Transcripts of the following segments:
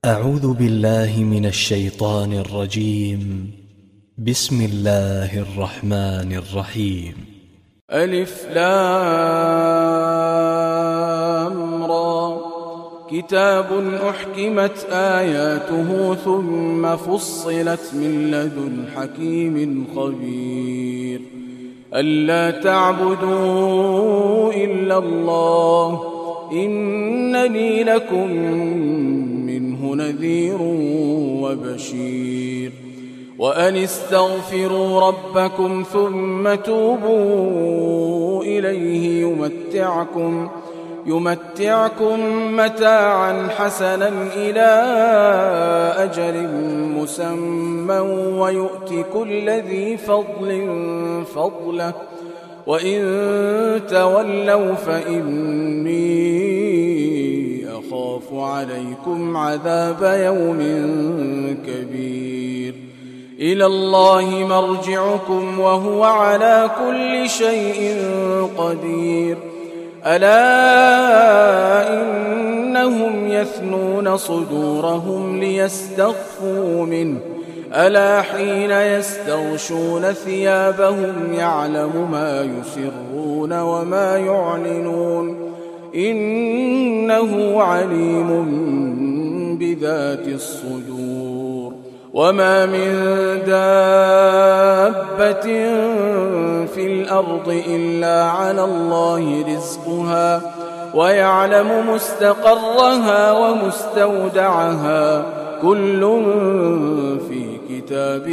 أعوذ بالله من الشيطان الرجيم. بسم الله الرحمن الرحيم. ألف لام را. كتاب أحكمت آياته ثم فصلت من لدن حكيم خبير. ألا تعبدوا إلا الله إنني لكم منه نذير وبشير. وأن استغفروا ربكم ثم توبوا إليه يمتعكم متاعا حسنا إلى أجل مسمى ويؤت كل ذي فضل فضله وإن تولوا فإني أخاف عليكم عذاب يوم كبير. إلى الله مرجعكم وهو على كل شيء قدير. ألا إنهم يثنون صدورهم ليستخفوا منه ألا حين يستغشون ثيابهم يعلم ما يسرون وما يعلنون إنه عليم بذات الصدور. وما من دابة في الأرض إلا على الله رزقها ويعلم مستقرها ومستودعها كل في كتاب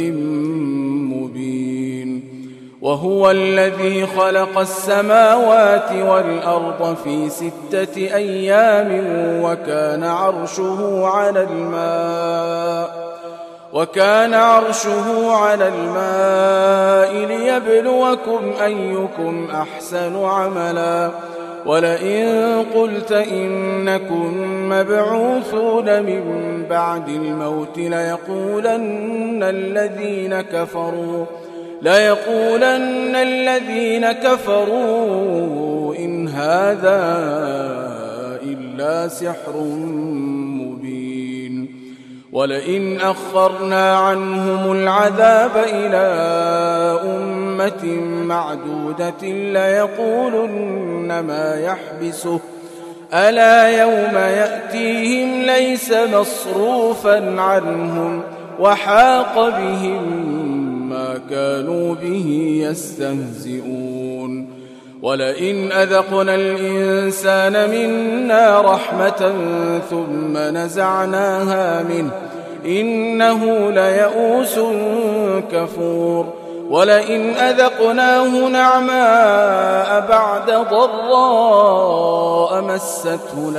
مبين. وهو الذي خلق السماوات والأرض في 6 أيام وكان عرشه على الماء ليبلوكم أيكم أحسن عملا. ولئن قلت إنكم مبعوثون من بعد الموت ليقولن الذين كفروا إن هذا إلا سحر مبين. ولئن أخرنا عنهم العذاب إلى أمة معدودة ليقولن ما يحبسه ألا يوم يأتيهم ليس مصروفا عنهم وحاق بهم ما كانوا به يستهزئون. ولئن أذقنا الإنسان منا رحمة ثم نزعناها منه إنه ليئوس كفور. ولئن أذقناه نعماء بعد ضراء مسته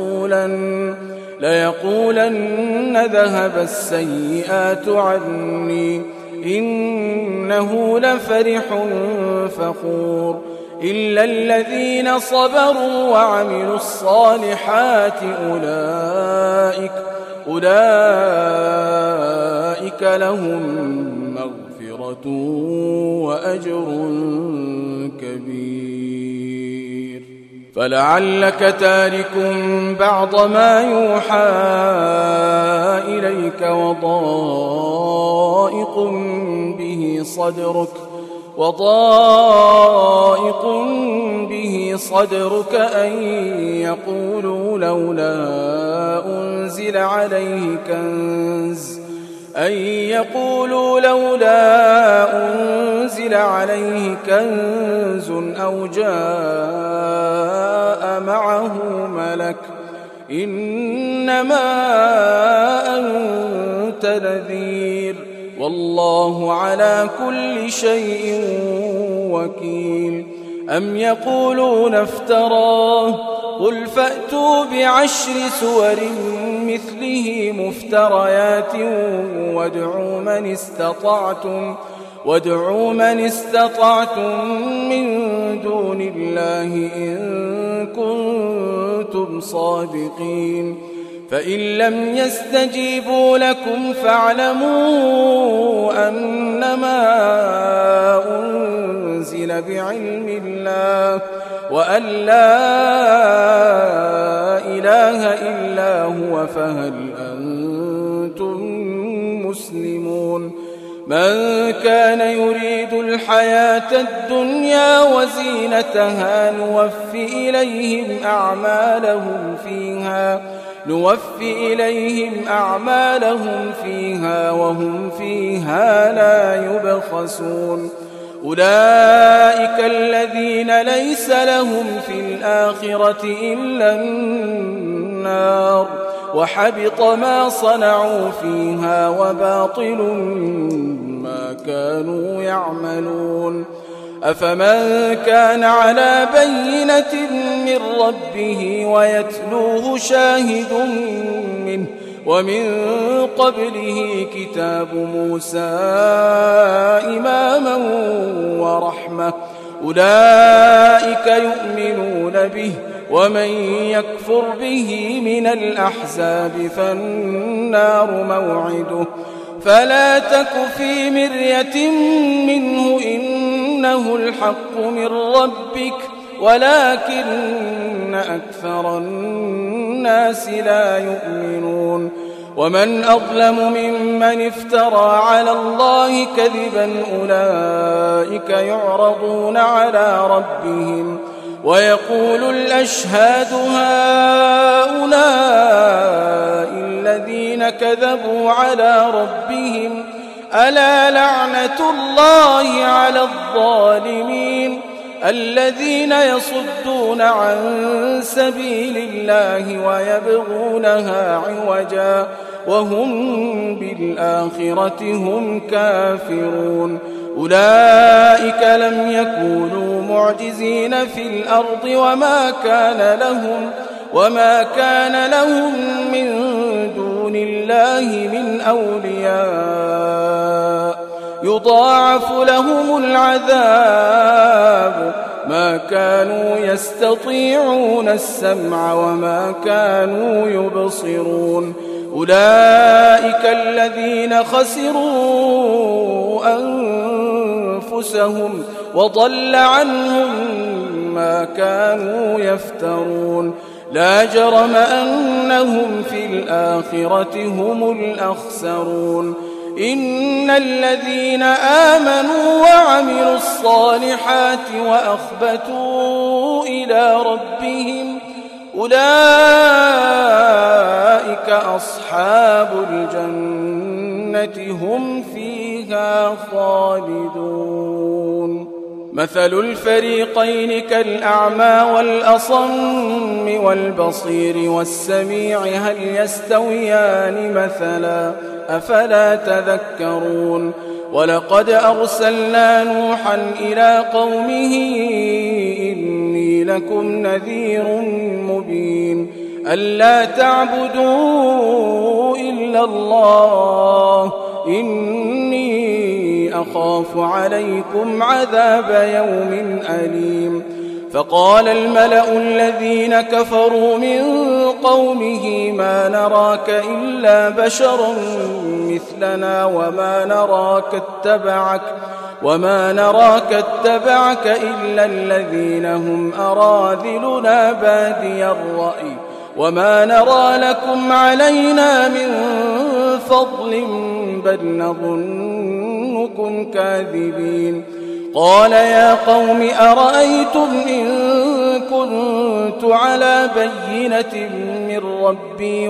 ليقولن ذهب السيئات عني إنه لفرح فخور. إلا الذين صبروا وعملوا الصالحات أولئك لهم مغفرة وأجر كبير. فلعلك تارك بعض ما يوحى إليك وضائق به صدرك أن يقولوا لولا أنزل عليه كنز أو جاء معه ملك إنما أنت نذير والله على كل شيء وكيل. أم يقولون افتراه قل فأتوا ب10 سور مثله مفتريات وادعوا من استطعتم من دون الله إن كنتم صادقين. فإن لم يستجيبوا لكم فاعلموا أنما أنزل بعلم الله وأن لا إله إلا هو فهل أنتم مسلمون من كان يريد الحياة الدنيا وزينتها نوفي إليهم أعمالهم فيها وهم فيها لا يبخسون أولئك الذين ليس لهم في الآخرة إلا النار وحبط ما صنعوا فيها وباطل ما كانوا يعملون أفمن كان على بينة من ربه ويتلوه شاهد منه ومن قبله كتاب موسى إماما ورحمة أولئك يؤمنون به ومن يكفر به من الأحزاب فالنار موعده فلا تك في مرية منه إنه الحق من ربك ولكن أكثر الناس لا يؤمنون ومن أظلم ممن افترى على الله كذبا أولئك يعرضون على ربهم ويقول الأشهاد هؤلاء الذين كذبوا على ربهم ألا لعنة الله على الظالمين الذين يصدون عن سبيل الله ويبغونها عوجا وهم بالآخرة هم كافرون أولئك لم يكونوا معجزين في الأرض وما كان لهم من دون الله من أولياء يضاعف لهم العذاب ما كانوا يستطيعون السمع وما كانوا يبصرون أولئك الذين خسروا أنفسهم وضل عنهم ما كانوا يفترون لا جرم أنهم في الآخرة هم الأخسرون إن الذين آمنوا وعملوا الصالحات وأخبتوا إلى ربهم أولئك أصحاب الجنة هم فيها خالدون مثل الفريقين كالأعمى والأصم والبصير والسميع هل يستويان مثلا أفلا تذكرون ولقد أرسلنا نوحا إلى قومه إني لكم نذير مبين ألا تعبدوا إلا الله إني أخاف عليكم عذاب يوم أليم فقال الملأ الذين كفروا من قومه ما نراك إلا بشرا مثلنا وما نراك اتبعك إلا الذين هم أراذلنا بادي الرأي وما نرى لكم علينا من فضل بل نظنكم كاذبين قال يا قوم أرأيتم إن كنت على بينة من ربي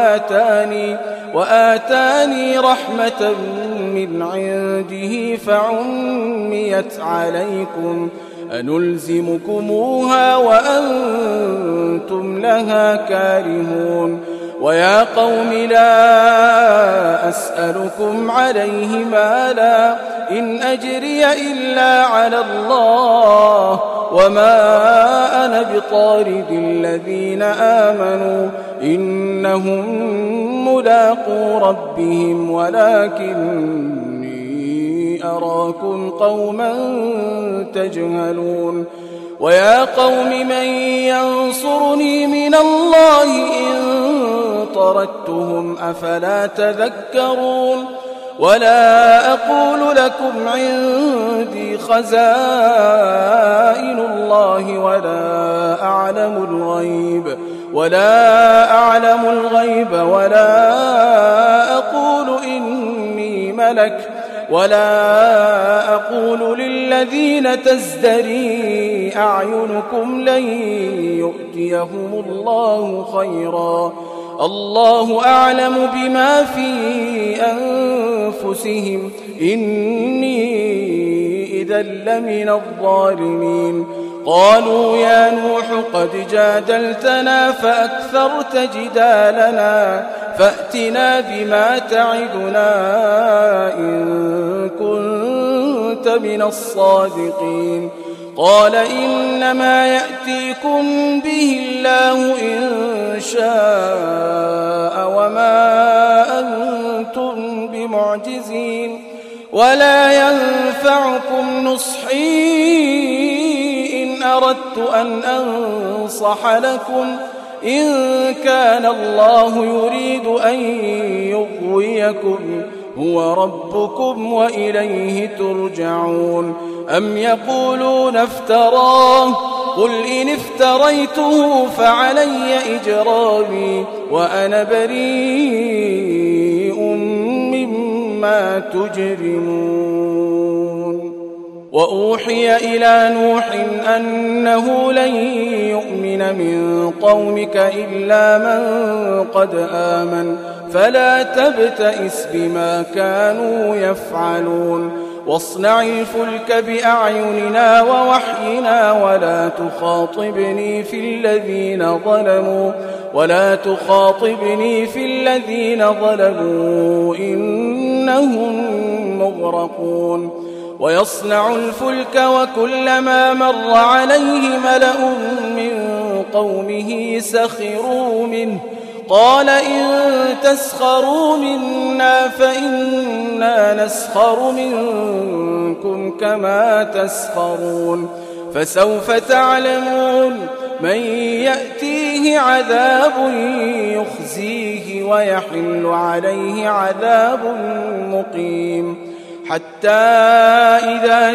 وآتاني رحمة من عنده فعميت عليكم أنلزمكموها وأنتم لها كارهون ويا قوم لا أسألكم عليه مالا إن أجري إلا على الله وما أنا بطارد الذين آمنوا إنهم ملاقو ربهم ولكني أراكم قوما تجهلون ويا قوم من ينصرني من الله إن طردتهم أفلا تذكرون ولا أقول لكم عندي خزائن الله ولا أعلم الغيب ولا أعلم الغيب ولا أقول إني ملك ولا أقول للذين تزدري أعينكم لن يؤتيهم الله خيرا الله أعلم بما في أنفسهم إني إذا لمن الظالمين قالوا يا نوح قد جادلتنا فأكثرت جدالنا فأتنا بما تعدنا إن كنت من الصادقين قال إنما يأتيكم به الله إن شاء وما أنتم بمعجزين ولا ينفعكم نصحي إن أردت أن أنصح لكم إن كان الله يريد أن يغويكم هو ربكم وإليه ترجعون أم يقولون افتراه قل إن افتريته فعلي إجرامي وأنا بريء مما تجرمون وأوحي إلى نوح أنه لن يؤمن من قومك إلا من قد آمن فلا تبتئس بما كانوا يفعلون واصنع الفلك بأعيننا ووحينا ولا تخاطبني في الذين ظلموا إنهم مغرقون ويصنع الفلك وكلما مر عليه ملأ من قومه سخروا منه قال إن تسخروا منا فإنا نسخر منكم كما تسخرون فسوف تعلمون من يأتيه عذاب يخزيه ويحل عليه عذاب مقيم حتى إذا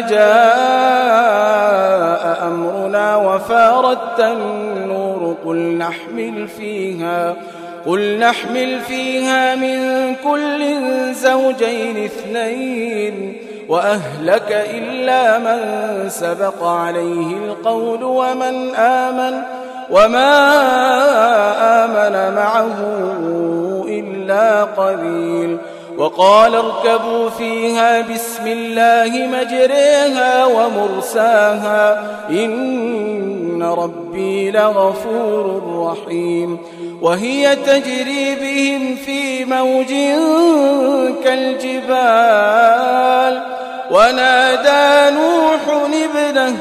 جاء أمرنا وفارت النور قل نحمل فيها من كل زوجين 2 وأهلك إلا من سبق عليه القول وما آمن معه إلا قليل وقال اركبوا فيها بسم الله مجريها ومرساها إن ربي لغفور رحيم وهي تجري بهم في موج كالجبال ونادى نوح ابنه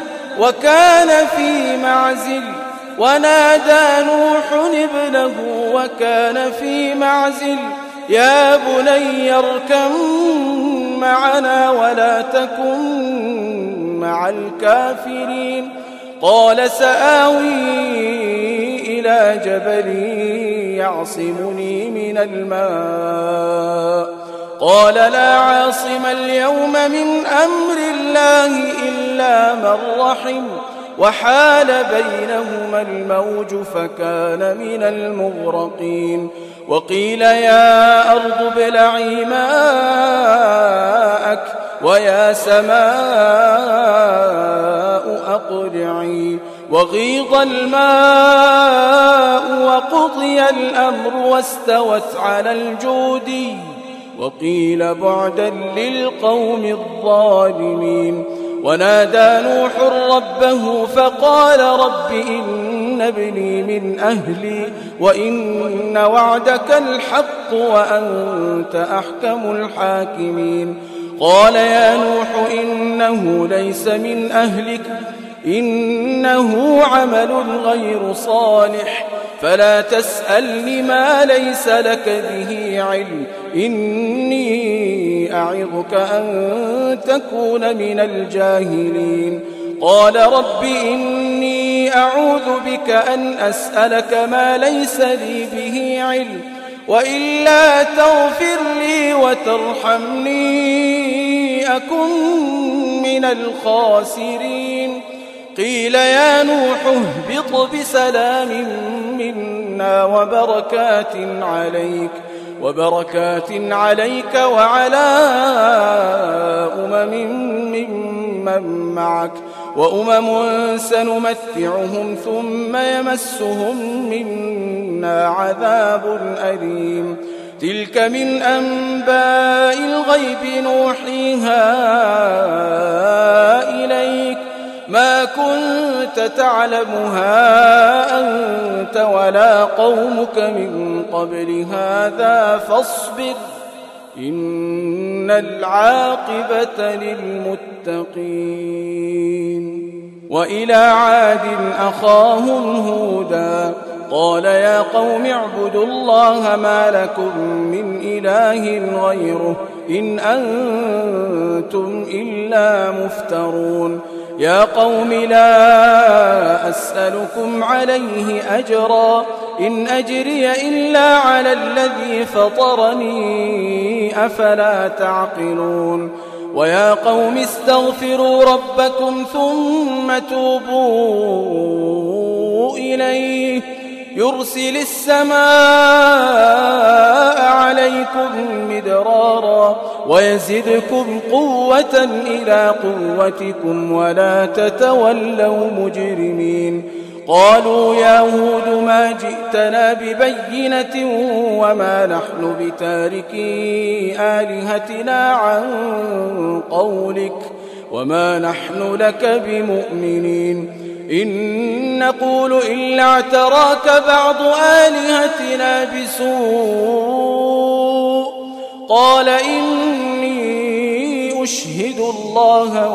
وكان في معزل يا بني اركب معنا ولا تكن مع الكافرين قال سآوي إلى جبل يعصمني من الماء قال لا عاصم اليوم من أمر الله إلا من رحم وحال بينهما الموج فكان من المغرقين وقيل يا أرض ابلعي ماءك ويا سماء أقلعي وغيض الماء وقضي الأمر واستوت على الجودي وقيل بعدا للقوم الظالمين ونادى نوح ربه فقال رب إن ابني من أهلي وإن وعدك الحق وأنت أحكم الحاكمين قال يا نوح إنه ليس من أهلك إنه عمل غير صالح فلا تسألني ما ليس لك به علم إني أعظك أن تكون من الجاهلين قال رب إني أعوذ بك أن أسألك ما ليس لي به علم وإلا تغفر لي وترحمني أكن من الخاسرين قيل يا نوح اهبط بسلام منا وبركات عليك وعلى ممن معك وأمم سنمتعهم ثم يمسهم منا عذاب أليم تلك من أنباء الغيب نوحيها إليك ما كنت تعلمها أنت ولا قومك من قبل هذا فاصبر إن العاقبة للمتقين وإلى عاد أخاهم هودا قال يا قوم اعبدوا الله ما لكم من إله غيره إن أنتم إلا مفترون يا قوم لا أسألكم عليه أجرا إن أجري إلا على الذي فطرني أفلا تعقلون ويا قوم استغفروا ربكم ثم توبوا إليه يرسل السماء عليكم مدرارا ويزدكم قوة إلى قوتكم ولا تتولوا مجرمين قالوا يا هود ما جئتنا ببينة وما نحن بتاركي آلهتنا عن قولك وما نحن لك بمؤمنين إن نقول إلا اعتراك بعض آلهتنا بسوء قال إني أشهد الله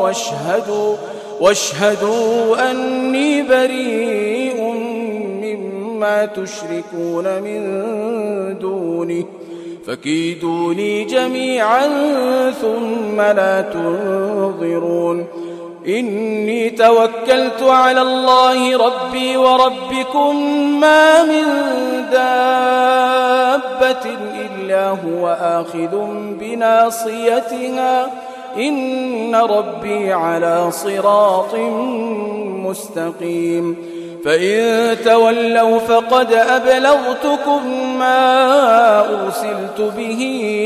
واشهدوا أني بريء مما تشركون من دونه فكيدوني جميعا ثم لا تنظرون إني توكلت على الله ربي وربكم ما من دابة إلا هو آخذ بناصيتها إن ربي على صراط مستقيم فإن تولوا فقد أبلغتكم ما أرسلت به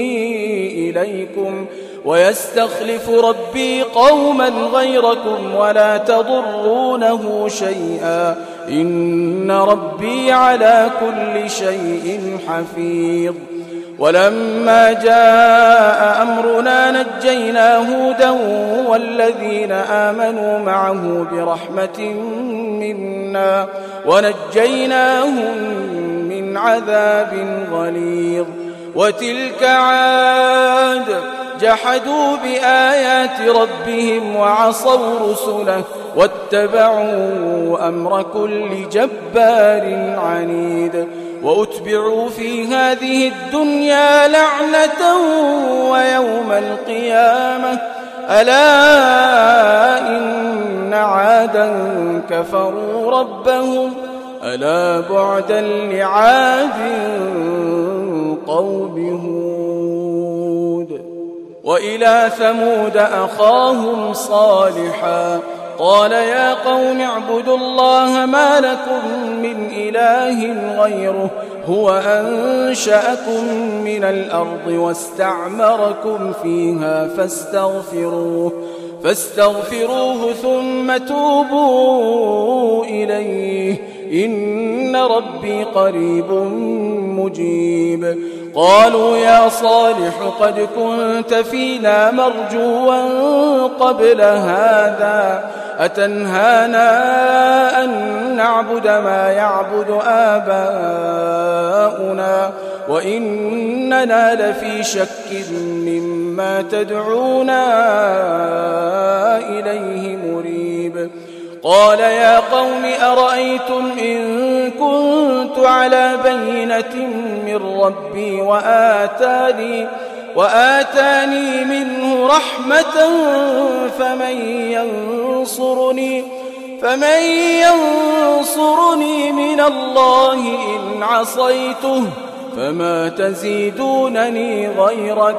إليكم ويستخلف ربي قوما غيركم ولا تضرونه شيئا إن ربي على كل شيء حفيظ ولما جاء أمرنا نجينا هودا والذين آمنوا معه برحمة منا ونجيناهم من عذاب غليظ وتلك عاد جحدوا بآيات ربهم وعصوا رسله واتبعوا أمر كل جبار عنيد وأتبعوا في هذه الدنيا لعنة ويوم القيامة ألا إن عادا كفروا ربهم ألا بعدا لعاد قوم هود وإلى ثمود أخاهم صالحا قال يا قوم اعبدوا الله ما لكم من إله غيره هو أنشأكم من الأرض واستعمركم فيها فاستغفروه ثم توبوا إليه إن ربي قريب مجيب قالوا يا صالح قد كنت فينا مرجوا قبل هذا أتنهانا أن نعبد ما يعبد آباؤنا وإننا لفي شك مما تدعونا إليه مريب قال يا قوم أرأيتم إن كنت على بينة من ربي وآتاني منه رحمة فمن ينصرني من الله إن عصيته فما تزيدونني غير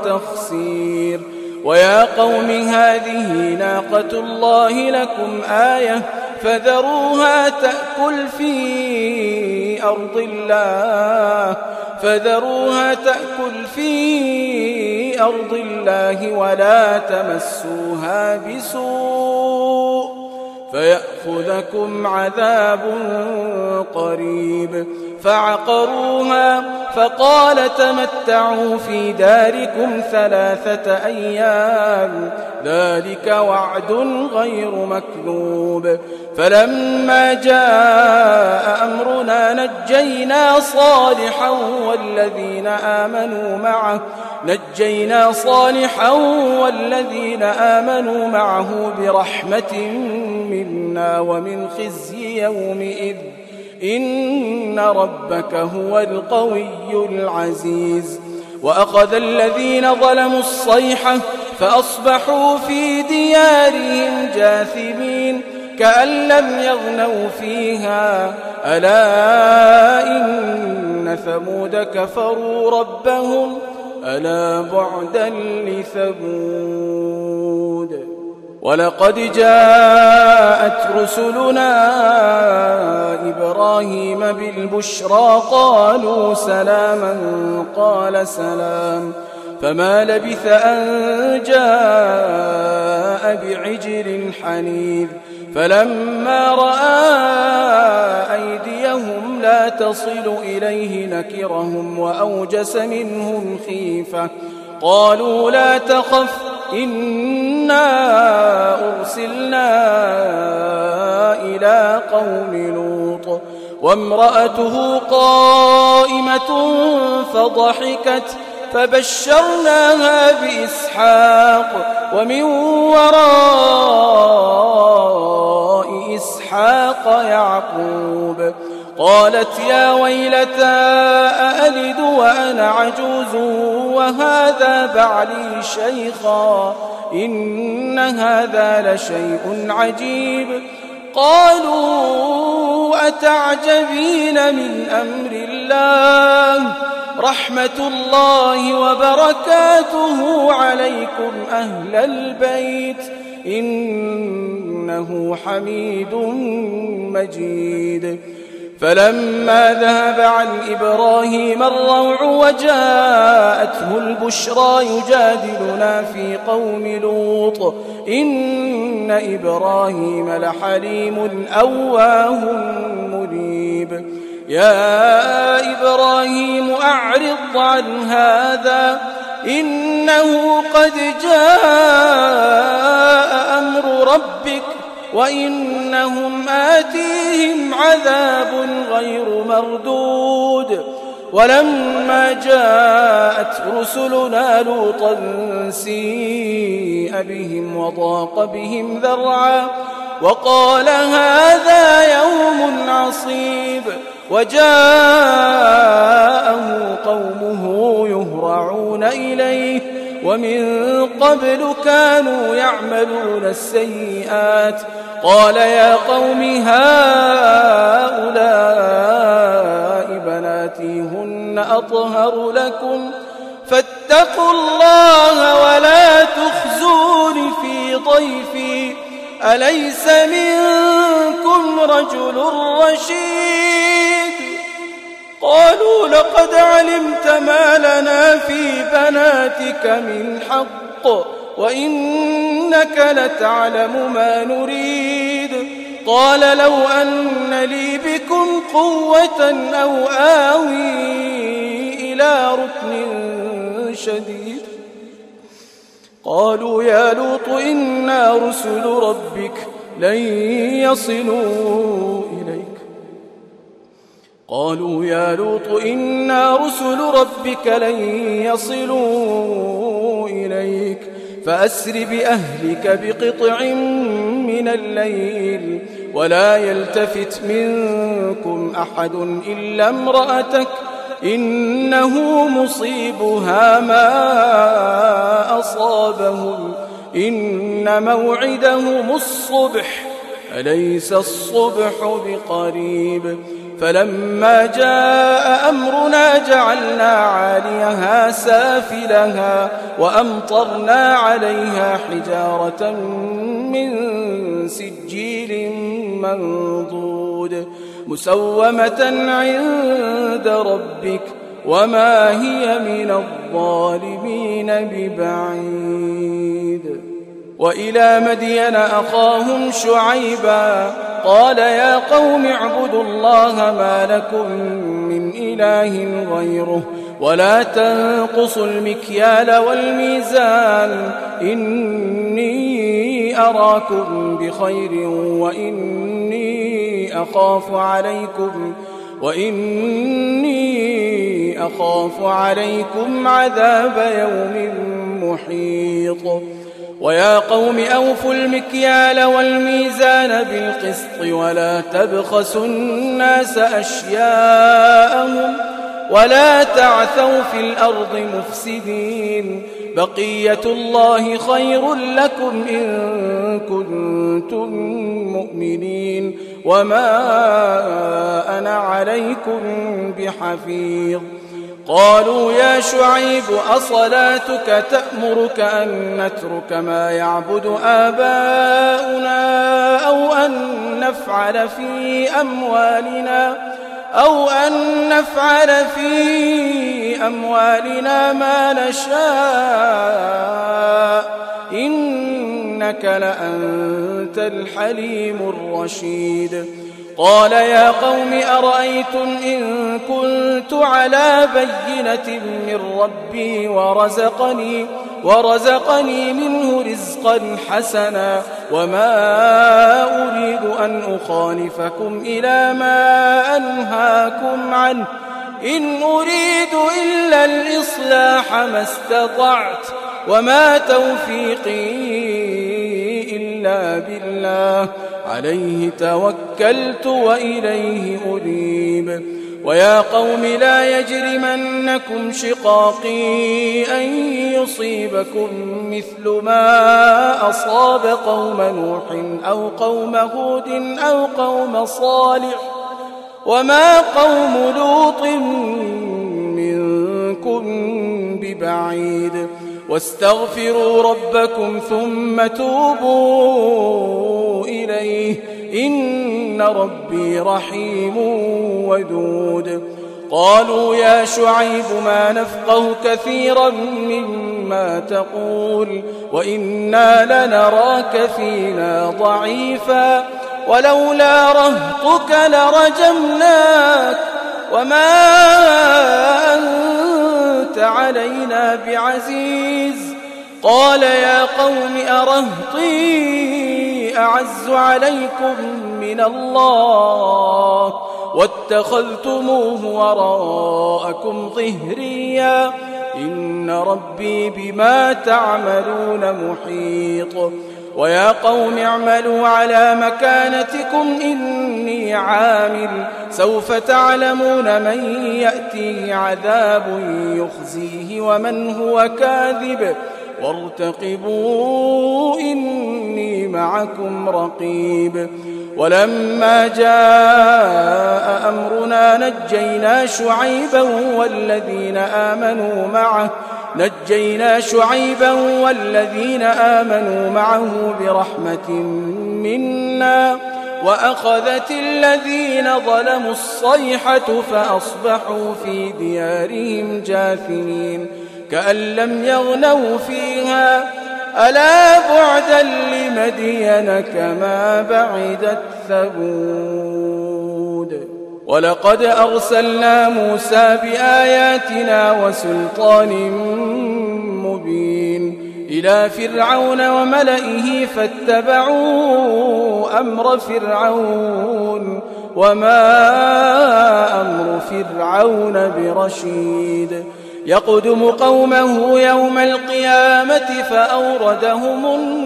تخسير ويا قوم هذه ناقة الله لكم آية فذروها تأكل في أرض الله ولا تمسوها بسوء فيأخذكم عذاب قريب. فعقروها فقال تمتعوا في داركم 3 أيام ذلك وعد غير مكذوب. فلما جاء أمرنا نجينا صالحا والذين آمنوا معه برحمة منا ومن خزي يومئذ إن ربك هو القوي العزيز. وأخذ الذين ظلموا الصيحة فأصبحوا في ديارهم جاثمين كأن لم يغنوا فيها ألا إن ثمود كفروا ربهم ألا بعدا لثمود. ولقد جاءت رسلنا إبراهيم بالبشرى قالوا سلاما قال سلام فما لبث أن جاء بعجل حنيذ. فلما رأى أيديهم لا تصل إليه نكرهم وأوجس منهم خيفة قالوا لا تخف إنا أرسلنا إلى قوم لوط وامرأته قائمة فضحكت فبشرناها بإسحاق ومن وراء إسحاق يعقوب. قالت يا ويلتى أألد وأنا عجوز وهذا بعلي شيخا إن هذا لشيء عجيب. قالوا أتعجبين من أمر الله رحمة الله وبركاته عليكم أهل البيت إنه حميد مجيد. فلما ذهب عن إبراهيم الروع وجاءته البشرى يجادلنا في قوم لوط إن إبراهيم لحليم أواه منيب. يا إبراهيم أعرض عن هذا إنه قد جاء أمر ربك وإنهم آتيهم عذاب غير مردود. ولما جاءت رسلنا لوطا سيء بهم وضاق بهم ذرعا وقال هذا يوم عصيب. وجاءه قومه يهرعون إليه ومن قبل كانوا يعملون السيئات. قال يا قوم هؤلاء بناتي هن أطهر لكم فاتقوا الله ولا تخزون في ضيفي أليس منكم رجل رشيد. قالوا لقد علمت ما لنا في بناتك من حق وإنك لتعلم ما نريد. قال لو أن لي بكم قوة أو آوي إلى ركن شديد. قالوا يا لوط إنا رسل ربك لن يصلوا إليك فأسر بأهلك بقطع من الليل ولا يلتفت منكم أحد إلا امرأتك إنه مصيبها ما أصابهم إن موعدهم الصبح أليس الصبح بقريب. فلما جاء أمرنا جعلنا عاليها سافلها وأمطرنا عليها حجارة من سجيل منضود مسومة عند ربك وما هي من الظالمين ببعيد. وإلى مدين أخاهم شعيبا قال يا قوم اعبدوا الله ما لكم من إله غيره ولا تنقصوا المكيال والميزان إني أراكم بخير وإني أخاف عليكم عذاب يوم محيط. ويا قوم أوفوا المكيال والميزان بالقسط ولا تبخسوا الناس أشياءهم ولا تعثوا في الأرض مفسدين بقية الله خير لكم إن كنتم مؤمنين وما أنا عليكم بحفيظ. قالوا يا شعيب أصلاتك تأمرك أن نترك ما يعبد آباؤنا أو أن نفعل في أموالنا ما نشاء إنك لأنت الحليم الرشيد. قال يا قوم أرأيتم إن كنت على بينة من ربي ورزقني منه رزقا حسنا وما أريد أن أخالفكم إلى ما أنهاكم عنه إن أريد إلا الإصلاح ما استطعت وما توفيقي إلا بالله عليه توكلت وإليه أنيب. ويا قوم لا يجرمنكم شقاقي أن يصيبكم مثل ما أصاب قوم نوح أو قوم هود أو قوم صالح وما قوم لوط منكم ببعيد. واستغفروا ربكم ثم توبوا إليه إن ربي رحيم ودود. قالوا يا شعيب ما نفقه كثيرا مما تقول وإنا لنراك فينا ضعيفا ولولا رهطك لرجمناك وما أنت علينا بعزيز. قال يا قوم أرهطي أعز عليكم من الله واتخذتموه وراءكم ظهريا إن ربي بما تعملون محيط. ويا قوم اعملوا على مكانتكم إني عامل سوف تعلمون من يأتيه عذاب يخزيه ومن هو كاذب وارتقبوا إني معكم رقيب. ولما جاء أمرنا نجينا شعيبا والذين آمنوا معه برحمة منا وأخذت الذين ظلموا الصيحة فأصبحوا في ديارهم جاثمين كأن لم يغنوا فيها ألا بعدا لمدين كما بعدت ثمود. ولقد أرسلنا موسى بآياتنا وسلطان مبين إلى فرعون وملئه فاتبعوا أمر فرعون وما أمر فرعون برشيد. يقدم قومه يوم القيامة فأوردهم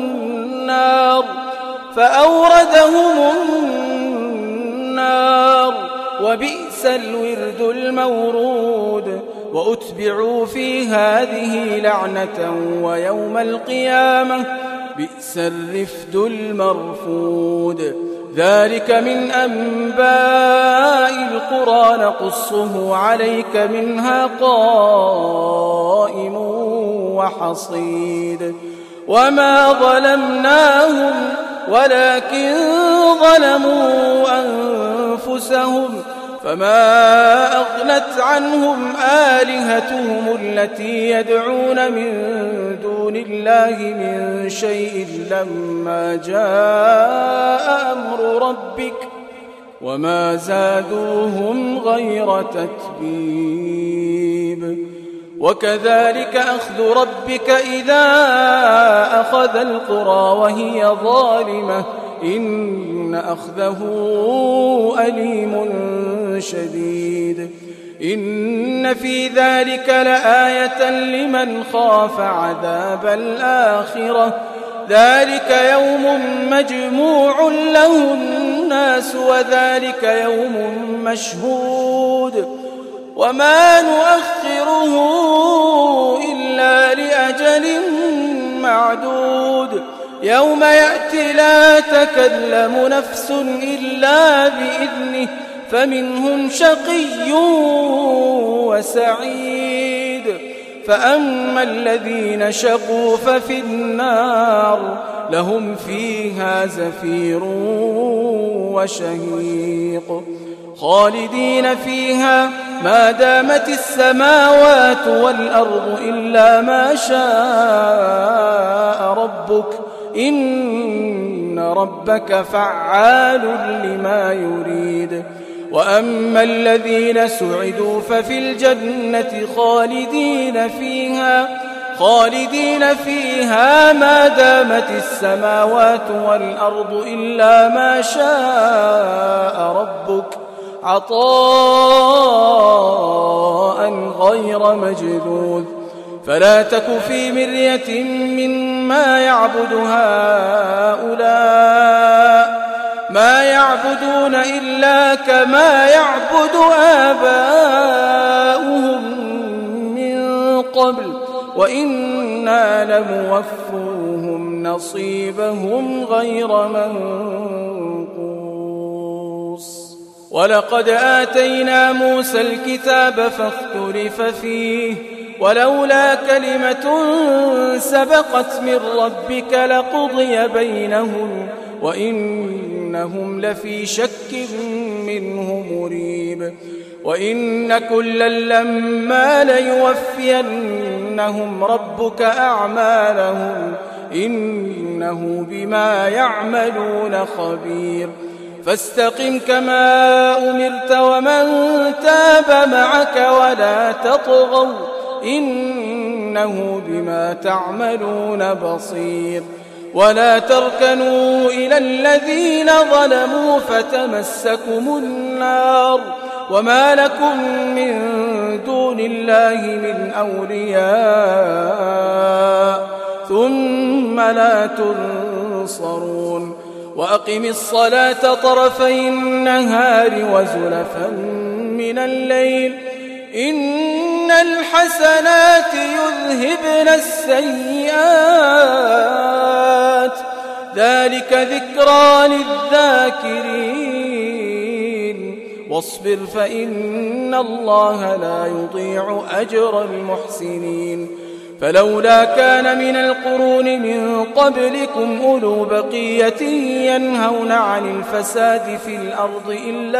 النار وبئس الورد المورود. وأتبعوا في هذه لعنة ويوم القيامة بئس الرفد المرفود. ذلك من أنباء القرى نقصه عليك منها قائم وحصيد. وما ظلمناهم ولكن ظلموا أنفسهم فما أغنت عنهم آلهتهم التي يدعون من دون الله من شيء لما جاء أمر ربك وما زادوهم غير تتبيب وكذلك أخذ ربك إذا أخذ القرى وهي ظالمة إن أخذه أليم شديد إن في ذلك لآية لمن خاف عذاب الآخرة ذلك يوم مجموع له الناس وذلك يوم مشهود وما نؤخره إلا لأجل معدود يوم يأتي لا تكلم نفس إلا بإذنه فمنهم شقي وسعيد فأما الذين شقوا ففي النار لهم فيها زفير وشهيق خالدين فيها ما دامت السماوات والأرض إلا ما شاء ربك إن ربك فعال لما يريد وأما الذين سعدوا ففي الجنة خالدين فيها ما دامت السماوات والأرض إلا ما شاء ربك عطاء غير مجذوذ فلا تك في مرية مما يعبد هؤلاء ما يعبدون إلا كما يعبد آباؤهم من قبل وإنا لموفوهم نصيبهم غير منقوص ولقد آتينا موسى الكتاب فاختلف فيه ولولا كلمة سبقت من ربك لقضي بينهم وإنهم لفي شك منه مريب وإن كلا لما ليوفينهم ربك أعمالهم إنه بما يعملون خبير فاستقم كما أمرت ومن تاب معك ولا تطغوا إنه بما تعملون بصير ولا تركنوا إلى الذين ظلموا فتمسكم النار وما لكم من دون الله من أولياء ثم لا تنصرون وأقم الصلاة طرفي النهار وزلفا من الليل إن الحسنات يذهبن السيئات ذلك ذكرى للذاكرين واصبر فإن الله لا يضيع أجر المحسنين فلولا كان من القرون من قبلكم أولو بقية ينهون عن الفساد في الأرض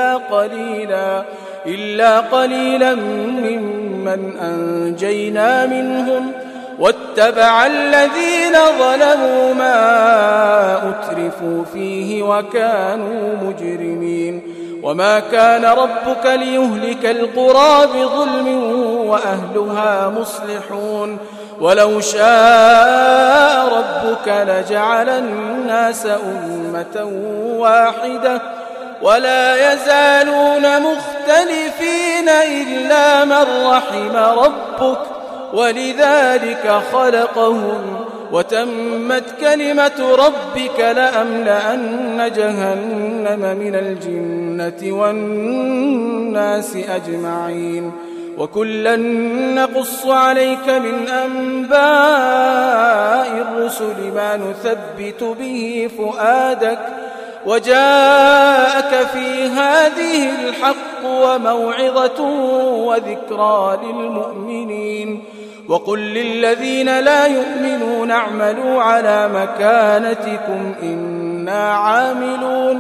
إلا قليلا ممن أنجينا منهم واتبع الذين ظلموا ما أترفوا فيه وكانوا مجرمين وما كان ربك ليهلك القرى بظلم وأهلها مصلحون ولو شاء ربك لجعل الناس أمة واحدة ولا يزالون مختلفين إلا من رحم ربك ولذلك خلقهم وتمت كلمة ربك لأملأن جهنم من الجنة والناس أجمعين وكلا نقص عليك من أنباء الرسل ما نثبت به فؤادك وجاءك في هذه الحق وموعظة وذكرى للمؤمنين وقل للذين لا يؤمنون اعملوا على مكانتكم إنا إنا عاملون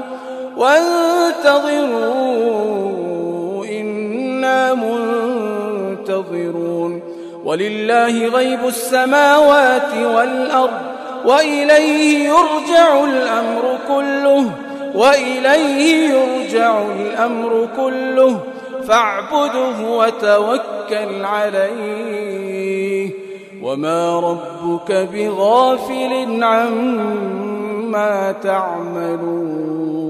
وانتظروا إنا منتظرون ولله غيب السماوات والأرض وإليه يرجع الأمر كله فاعبده وتوكل عليه وما ربك بغافل عما تعملون